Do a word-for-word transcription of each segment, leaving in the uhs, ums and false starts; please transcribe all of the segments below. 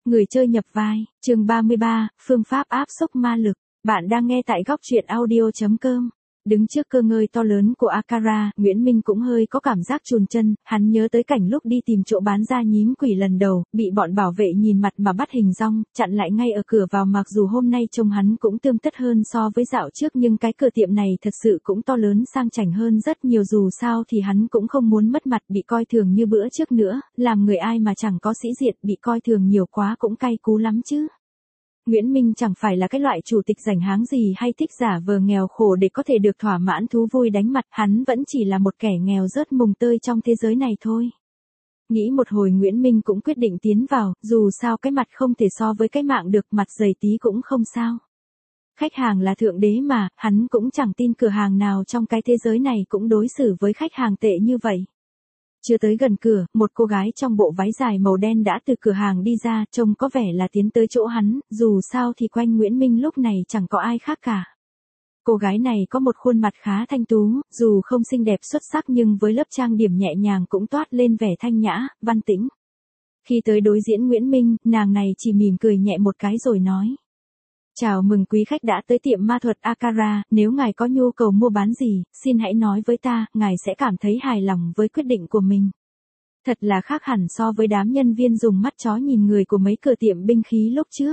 Người chơi nhập vai, chương ba mươi ba, phương pháp áp xúc ma lực. Bạn đang nghe tại góc truyện audio chấm com. Đứng trước cơ ngơi to lớn của Akara, Nguyễn Minh cũng hơi có cảm giác chùn chân, hắn nhớ tới cảnh lúc đi tìm chỗ bán da nhím quỷ lần đầu, bị bọn bảo vệ nhìn mặt mà bắt hình dong, chặn lại ngay ở cửa vào, mặc dù hôm nay trông hắn cũng tươm tất hơn so với dạo trước, nhưng cái cửa tiệm này thật sự cũng to lớn sang chảnh hơn rất nhiều, dù sao thì hắn cũng không muốn mất mặt bị coi thường như bữa trước nữa, làm người ai mà chẳng có sĩ diện, bị coi thường nhiều quá cũng cay cú lắm chứ. Nguyễn Minh chẳng phải là cái loại chủ tịch rảnh háng gì hay thích giả vờ nghèo khổ để có thể được thỏa mãn thú vui đánh mặt, hắn vẫn chỉ là một kẻ nghèo rớt mùng tơi trong thế giới này thôi. Nghĩ một hồi Nguyễn Minh cũng quyết định tiến vào, dù sao cái mặt không thể so với cái mạng được, mặt dày tí cũng không sao. Khách hàng là thượng đế mà, hắn cũng chẳng tin cửa hàng nào trong cái thế giới này cũng đối xử với khách hàng tệ như vậy. Chưa tới gần cửa, một cô gái trong bộ váy dài màu đen đã từ cửa hàng đi ra, trông có vẻ là tiến tới chỗ hắn, dù sao thì quanh Nguyễn Minh lúc này chẳng có ai khác cả. Cô gái này có một khuôn mặt khá thanh tú, dù không xinh đẹp xuất sắc nhưng với lớp trang điểm nhẹ nhàng cũng toát lên vẻ thanh nhã, văn tĩnh. Khi tới đối diễn Nguyễn Minh, nàng này chỉ mỉm cười nhẹ một cái rồi nói: "Chào mừng quý khách đã tới tiệm ma thuật Akara, nếu ngài có nhu cầu mua bán gì, xin hãy nói với ta, ngài sẽ cảm thấy hài lòng với quyết định của mình." Thật là khác hẳn so với đám nhân viên dùng mắt chó nhìn người của mấy cửa tiệm binh khí lúc trước.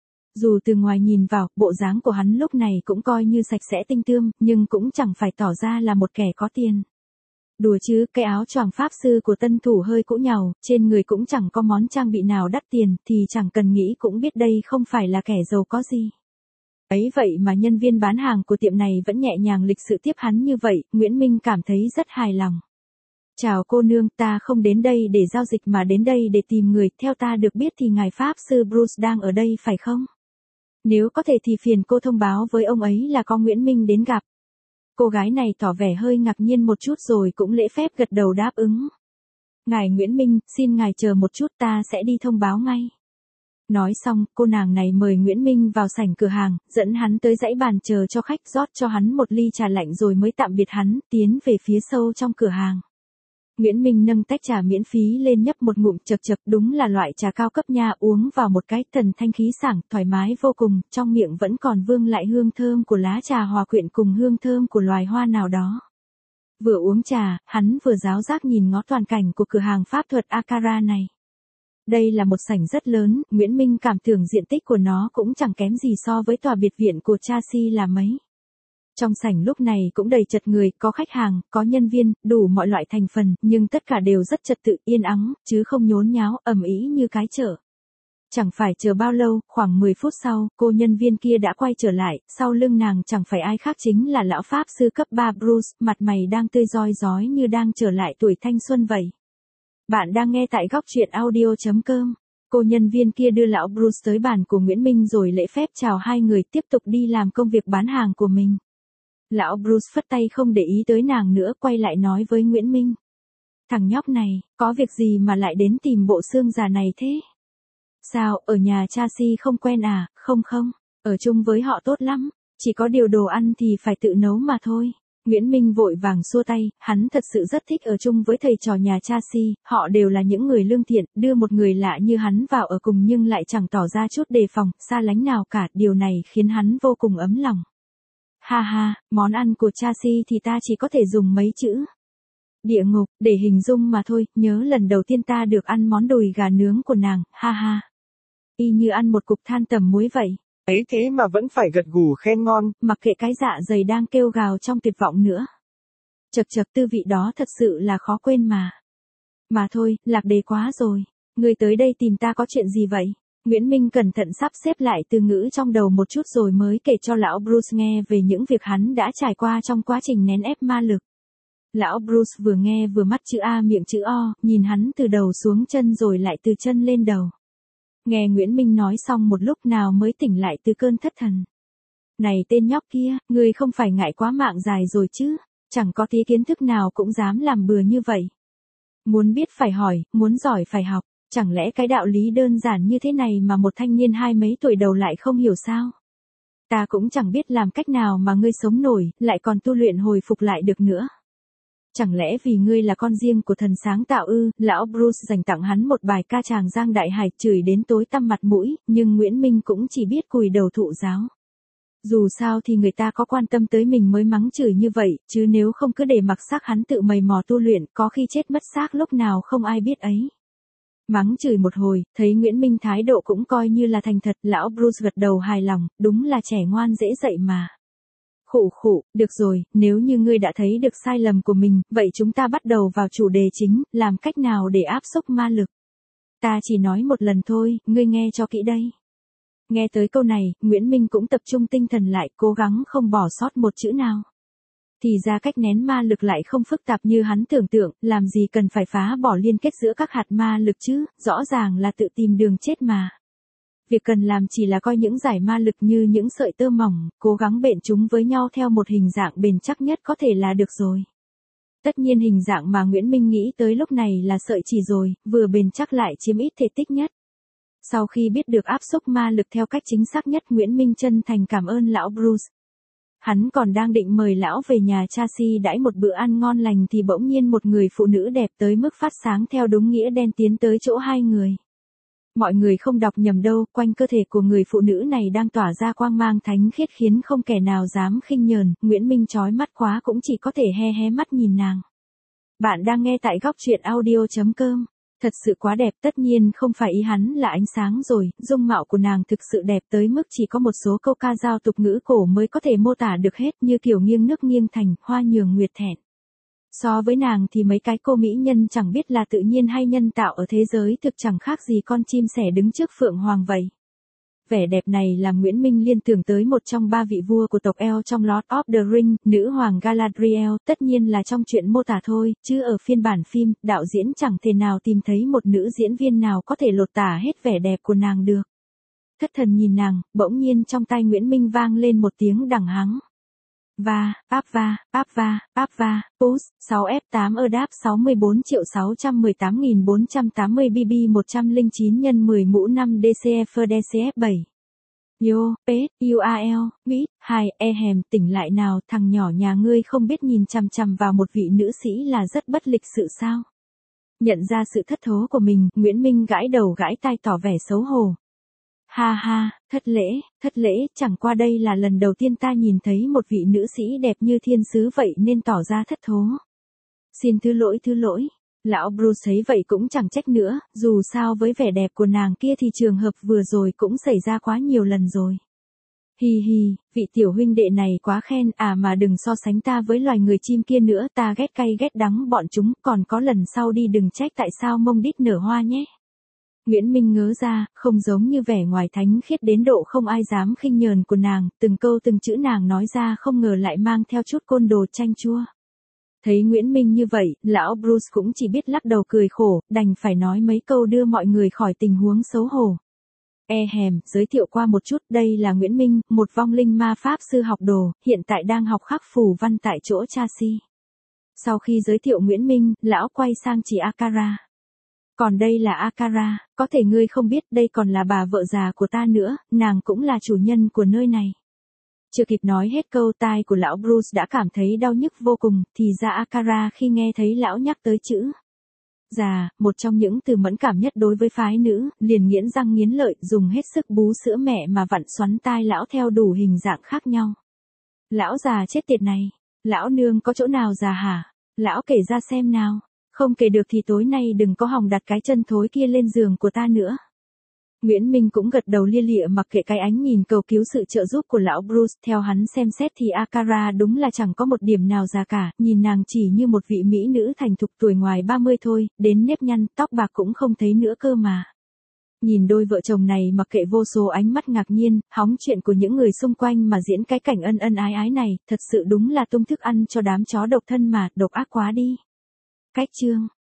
Dù từ ngoài nhìn vào, bộ dáng của hắn lúc này cũng coi như sạch sẽ tinh tươm, nhưng cũng chẳng phải tỏ ra là một kẻ có tiền. Đùa chứ, cái áo choàng pháp sư của tân thủ hơi cũ nhàu, trên người cũng chẳng có món trang bị nào đắt tiền, thì chẳng cần nghĩ cũng biết đây không phải là kẻ giàu có gì. Ấy vậy mà nhân viên bán hàng của tiệm này vẫn nhẹ nhàng lịch sự tiếp hắn như vậy, Nguyễn Minh cảm thấy rất hài lòng. "Chào cô nương, ta không đến đây để giao dịch mà đến đây để tìm người, theo ta được biết thì ngài pháp sư Bruce đang ở đây phải không? Nếu có thể thì phiền cô thông báo với ông ấy là có Nguyễn Minh đến gặp." Cô gái này tỏ vẻ hơi ngạc nhiên một chút rồi cũng lễ phép gật đầu đáp ứng. "Ngài Nguyễn Minh, xin ngài chờ một chút, ta sẽ đi thông báo ngay." Nói xong, cô nàng này mời Nguyễn Minh vào sảnh cửa hàng, dẫn hắn tới dãy bàn chờ cho khách, rót cho hắn một ly trà lạnh rồi mới tạm biệt hắn, tiến về phía sâu trong cửa hàng. Nguyễn Minh nâng tách trà miễn phí lên nhấp một ngụm, chậc chậc, đúng là loại trà cao cấp nha, uống vào một cái, thần thanh khí sảng, thoải mái vô cùng, trong miệng vẫn còn vương lại hương thơm của lá trà hòa quyện cùng hương thơm của loài hoa nào đó. Vừa uống trà, hắn vừa ráo rác nhìn ngó toàn cảnh của cửa hàng pháp thuật Akara này. Đây là một sảnh rất lớn, Nguyễn Minh cảm tưởng diện tích của nó cũng chẳng kém gì so với tòa biệt viện của Chelsea là mấy. Trong sảnh lúc này cũng đầy chật người, có khách hàng, có nhân viên, đủ mọi loại thành phần, nhưng tất cả đều rất trật tự, yên ắng, chứ không nhốn nháo, ầm ĩ như cái chợ. Chẳng phải chờ bao lâu, khoảng mười phút sau, cô nhân viên kia đã quay trở lại, sau lưng nàng chẳng phải ai khác chính là lão pháp sư cấp ba Bruce, mặt mày đang tươi rói rói như đang trở lại tuổi thanh xuân vậy. Bạn đang nghe tại góc truyện audio chấm com. Cô nhân viên kia đưa lão Bruce tới bàn của Nguyễn Minh rồi lễ phép chào hai người, tiếp tục đi làm công việc bán hàng của mình. Lão Bruce phất tay không để ý tới nàng nữa, quay lại nói với Nguyễn Minh: "Thằng nhóc này, có việc gì mà lại đến tìm bộ xương già này thế? Sao, ở nhà Chelsea không quen à?" "Không không, ở chung với họ tốt lắm, chỉ có điều đồ ăn thì phải tự nấu mà thôi." Nguyễn Minh vội vàng xua tay, hắn thật sự rất thích ở chung với thầy trò nhà Chelsea, họ đều là những người lương thiện, đưa một người lạ như hắn vào ở cùng nhưng lại chẳng tỏ ra chút đề phòng, xa lánh nào cả, điều này khiến hắn vô cùng ấm lòng. "Ha ha, món ăn của Chelsea thì ta chỉ có thể dùng mấy chữ địa ngục để hình dung mà thôi, nhớ lần đầu tiên ta được ăn món đùi gà nướng của nàng, ha ha. Y như ăn một cục than tầm muối vậy." Ấy thế mà vẫn phải gật gù khen ngon, mặc kệ cái dạ dày đang kêu gào trong tuyệt vọng nữa. Chật chật, tư vị đó thật sự là khó quên mà. "Mà thôi, lạc đề quá rồi. Ngươi tới đây tìm ta có chuyện gì vậy?" Nguyễn Minh cẩn thận sắp xếp lại từ ngữ trong đầu một chút rồi mới kể cho lão Bruce nghe về những việc hắn đã trải qua trong quá trình nén ép ma lực. Lão Bruce vừa nghe vừa mắt chữ A miệng chữ O, nhìn hắn từ đầu xuống chân rồi lại từ chân lên đầu. Nghe Nguyễn Minh nói xong một lúc nào mới tỉnh lại từ cơn thất thần. "Này tên nhóc kia, ngươi không phải ngại quá mạng dài rồi chứ, chẳng có tí kiến thức nào cũng dám làm bừa như vậy. Muốn biết phải hỏi, muốn giỏi phải học, chẳng lẽ cái đạo lý đơn giản như thế này mà một thanh niên hai mấy tuổi đầu lại không hiểu sao? Ta cũng chẳng biết làm cách nào mà ngươi sống nổi, lại còn tu luyện hồi phục lại được nữa." Chẳng lẽ vì ngươi là con riêng của thần sáng tạo ư? Lão Bruce dành tặng hắn một bài ca tràng giang đại hải, chửi đến tối tăm mặt mũi, nhưng Nguyễn Minh cũng chỉ biết cùi đầu thụ giáo. Dù sao thì người ta có quan tâm tới mình mới mắng chửi như vậy, chứ nếu không cứ để mặc xác hắn tự mày mò tu luyện, có khi chết mất xác lúc nào không ai biết ấy. Mắng chửi một hồi, thấy Nguyễn Minh thái độ cũng coi như là thành thật, lão Bruce gật đầu hài lòng, đúng là trẻ ngoan dễ dạy mà. Khụ khụ, được rồi, nếu như ngươi đã thấy được sai lầm của mình, vậy chúng ta bắt đầu vào chủ đề chính, làm cách nào để áp xúc ma lực. Ta chỉ nói một lần thôi, ngươi nghe cho kỹ đây. Nghe tới câu này, Nguyễn Minh cũng tập trung tinh thần lại, cố gắng không bỏ sót một chữ nào. Thì ra cách nén ma lực lại không phức tạp như hắn tưởng tượng, làm gì cần phải phá bỏ liên kết giữa các hạt ma lực chứ, rõ ràng là tự tìm đường chết mà. Việc cần làm chỉ là coi những giải ma lực như những sợi tơ mỏng, cố gắng bện chúng với nhau theo một hình dạng bền chắc nhất có thể là được rồi. Tất nhiên hình dạng mà Nguyễn Minh nghĩ tới lúc này là sợi chỉ rồi, vừa bền chắc lại chiếm ít thể tích nhất. Sau khi biết được áp xúc ma lực theo cách chính xác nhất, Nguyễn Minh chân thành cảm ơn lão Bruce. Hắn còn đang định mời lão về nhà Chelsea đãi một bữa ăn ngon lành thì bỗng nhiên một người phụ nữ đẹp tới mức phát sáng theo đúng nghĩa đen tiến tới chỗ hai người. Mọi người không đọc nhầm đâu, quanh cơ thể của người phụ nữ này đang tỏa ra quang mang thánh khiết khiến không kẻ nào dám khinh nhờn, Nguyễn Minh chói mắt quá cũng chỉ có thể he hé mắt nhìn nàng. Bạn đang nghe tại góc truyện audio chấm com. Thật sự quá đẹp, tất nhiên không phải ý hắn là ánh sáng rồi, dung mạo của nàng thực sự đẹp tới mức chỉ có một số câu ca dao tục ngữ cổ mới có thể mô tả được hết, như kiểu nghiêng nước nghiêng thành, hoa nhường nguyệt thẹn. So với nàng thì mấy cái cô mỹ nhân chẳng biết là tự nhiên hay nhân tạo ở thế giới thực chẳng khác gì con chim sẻ đứng trước phượng hoàng vậy. Vẻ đẹp này làm Nguyễn Minh liên tưởng tới một trong ba vị vua của tộc El trong Lord of the Rings, nữ hoàng Galadriel, tất nhiên là trong chuyện mô tả thôi, chứ ở phiên bản phim, đạo diễn chẳng thể nào tìm thấy một nữ diễn viên nào có thể lột tả hết vẻ đẹp của nàng được. Thất thần nhìn nàng, bỗng nhiên trong tai Nguyễn Minh vang lên một tiếng đằng hắng. Va, áp va, áp va, áp va, push, sáu F tám ơ đáp sáu mươi bốn triệu sáu trăm mười tám nghìn bốn trăm tám mươi B B một trăm lẻ chín nhân mười mũ năm D C F D C F bảy. Yo, Pet, U A L, Nghĩ, hai, e hèm, tỉnh lại nào, thằng nhỏ nhà ngươi không biết nhìn chằm chằm vào một vị nữ sĩ là rất bất lịch sự sao? Nhận ra sự thất thố của mình, Nguyễn Minh gãi đầu gãi tai tỏ vẻ xấu hổ. Ha ha, thất lễ, thất lễ, chẳng qua đây là lần đầu tiên ta nhìn thấy một vị nữ sĩ đẹp như thiên sứ vậy nên tỏ ra thất thố. Xin thứ lỗi thứ lỗi. Lão Bruce thấy vậy cũng chẳng trách nữa, dù sao với vẻ đẹp của nàng kia thì trường hợp vừa rồi cũng xảy ra quá nhiều lần rồi. Hi hi, vị tiểu huynh đệ này quá khen, à mà đừng so sánh ta với loài người chim kia nữa, ta ghét cay ghét đắng bọn chúng, còn có lần sau đi đừng trách tại sao mông đít nở hoa nhé. Nguyễn Minh ngớ ra, không giống như vẻ ngoài thánh khiết đến độ không ai dám khinh nhờn của nàng, từng câu từng chữ nàng nói ra không ngờ lại mang theo chút côn đồ chanh chua. Thấy Nguyễn Minh như vậy, lão Bruce cũng chỉ biết lắc đầu cười khổ, đành phải nói mấy câu đưa mọi người khỏi tình huống xấu hổ. E hèm, giới thiệu qua một chút, đây là Nguyễn Minh, một vong linh ma pháp sư học đồ, hiện tại đang học khắc phù văn tại chỗ Chelsea. Sau khi giới thiệu Nguyễn Minh, lão quay sang chị Akara. Còn đây là Akara, có thể ngươi không biết đây còn là bà vợ già của ta nữa, nàng cũng là chủ nhân của nơi này. Chưa kịp nói hết câu tai của lão Bruce đã cảm thấy đau nhức vô cùng, thì ra Akara khi nghe thấy lão nhắc tới chữ già, một trong những từ mẫn cảm nhất đối với phái nữ, liền nghiến răng nghiến lợi, dùng hết sức bú sữa mẹ mà vặn xoắn tai lão theo đủ hình dạng khác nhau. Lão già chết tiệt này, lão nương có chỗ nào già hả? Lão kể ra xem nào, không kể được thì tối nay đừng có hòng đặt cái chân thối kia lên giường của ta nữa. Nguyễn Minh cũng gật đầu lia lịa mặc kệ cái ánh nhìn cầu cứu sự trợ giúp của lão Bruce, theo hắn xem xét thì Akara đúng là chẳng có một điểm nào già cả, nhìn nàng chỉ như một vị mỹ nữ thành thục tuổi ngoài ba mươi thôi, đến nếp nhăn, tóc bạc cũng không thấy nữa cơ mà. Nhìn đôi vợ chồng này mặc kệ vô số ánh mắt ngạc nhiên, hóng chuyện của những người xung quanh mà diễn cái cảnh ân ân ái ái này, thật sự đúng là tung thức ăn cho đám chó độc thân mà, độc ác quá đi. Cách chương